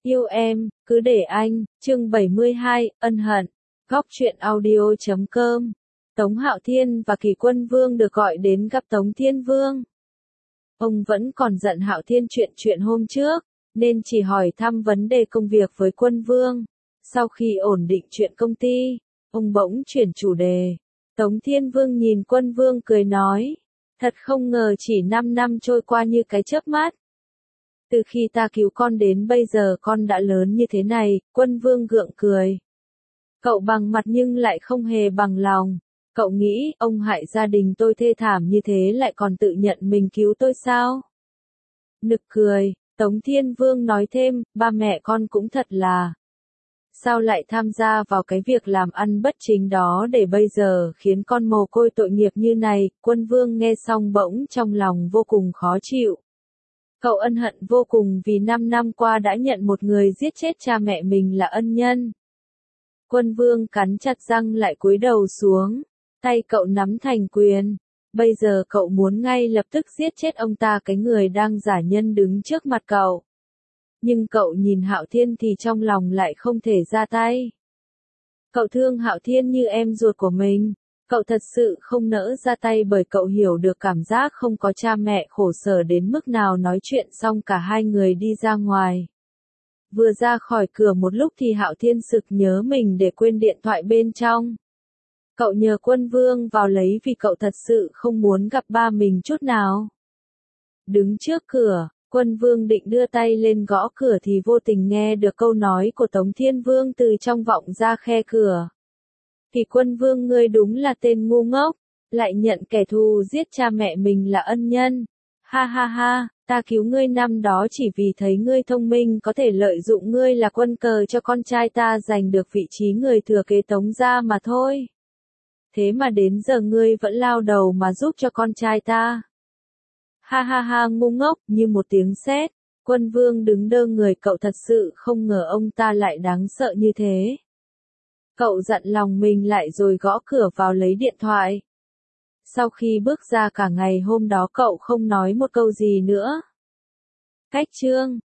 Yêu em, cứ để anh, chương 72, ân hận. Góc truyện audio.com. Tống Hạo Thiên và Kỳ Quân Vương được gọi đến gặp Tống Thiên Vương. Ông vẫn còn giận Hạo Thiên chuyện hôm trước, nên chỉ hỏi thăm vấn đề công việc với Quân Vương. Sau khi ổn định chuyện công ty, ông bỗng chuyển chủ đề. Tống Thiên Vương nhìn Quân Vương cười nói, thật không ngờ chỉ 5 năm trôi qua như cái chớp mắt. Từ khi ta cứu con đến bây giờ con đã lớn như thế này, Quân Vương gượng cười. Cậu bằng mặt nhưng lại không hề bằng lòng. Cậu nghĩ ông hại gia đình tôi thê thảm như thế lại còn tự nhận mình cứu tôi sao? Nực cười, Tống Thiên Vương nói thêm, ba mẹ con cũng thật là. Sao lại tham gia vào cái việc làm ăn bất chính đó để bây giờ khiến con mồ côi tội nghiệp như này? Quân Vương nghe xong bỗng trong lòng vô cùng khó chịu. Cậu ân hận vô cùng vì 5 năm qua đã nhận một người giết chết cha mẹ mình là ân nhân. Quân Vương cắn chặt răng lại cúi đầu xuống, tay cậu nắm thành quyền. Bây giờ cậu muốn ngay lập tức giết chết ông ta, cái người đang giả nhân đứng trước mặt cậu. Nhưng cậu nhìn Hạo Thiên thì trong lòng lại không thể ra tay. Cậu thương Hạo Thiên như em ruột của mình. Cậu thật sự không nỡ ra tay bởi cậu hiểu được cảm giác không có cha mẹ khổ sở đến mức nào. Nói chuyện xong cả hai người đi ra ngoài. Vừa ra khỏi cửa một lúc thì Hạo Thiên sực nhớ mình để quên điện thoại bên trong. Cậu nhờ Quân Vương vào lấy vì cậu thật sự không muốn gặp ba mình chút nào. Đứng trước cửa, Quân Vương định đưa tay lên gõ cửa thì vô tình nghe được câu nói của Tống Thiên Vương từ trong vọng ra khe cửa. Kỳ Quân Vương, ngươi đúng là tên ngu ngốc, lại nhận kẻ thù giết cha mẹ mình là ân nhân. Ha ha ha, ta cứu ngươi năm đó chỉ vì thấy ngươi thông minh có thể lợi dụng ngươi là quân cờ cho con trai ta giành được vị trí người thừa kế Tống gia mà thôi. Thế mà đến giờ ngươi vẫn lao đầu mà giúp cho con trai ta. Ha ha ha, ngu ngốc, như một tiếng sét. Quân Vương đứng đơ người, cậu thật sự không ngờ ông ta lại đáng sợ như thế. Cậu dặn lòng mình lại rồi gõ cửa vào lấy điện thoại. Sau khi bước ra cả ngày hôm đó cậu không nói một câu gì nữa. Cách chương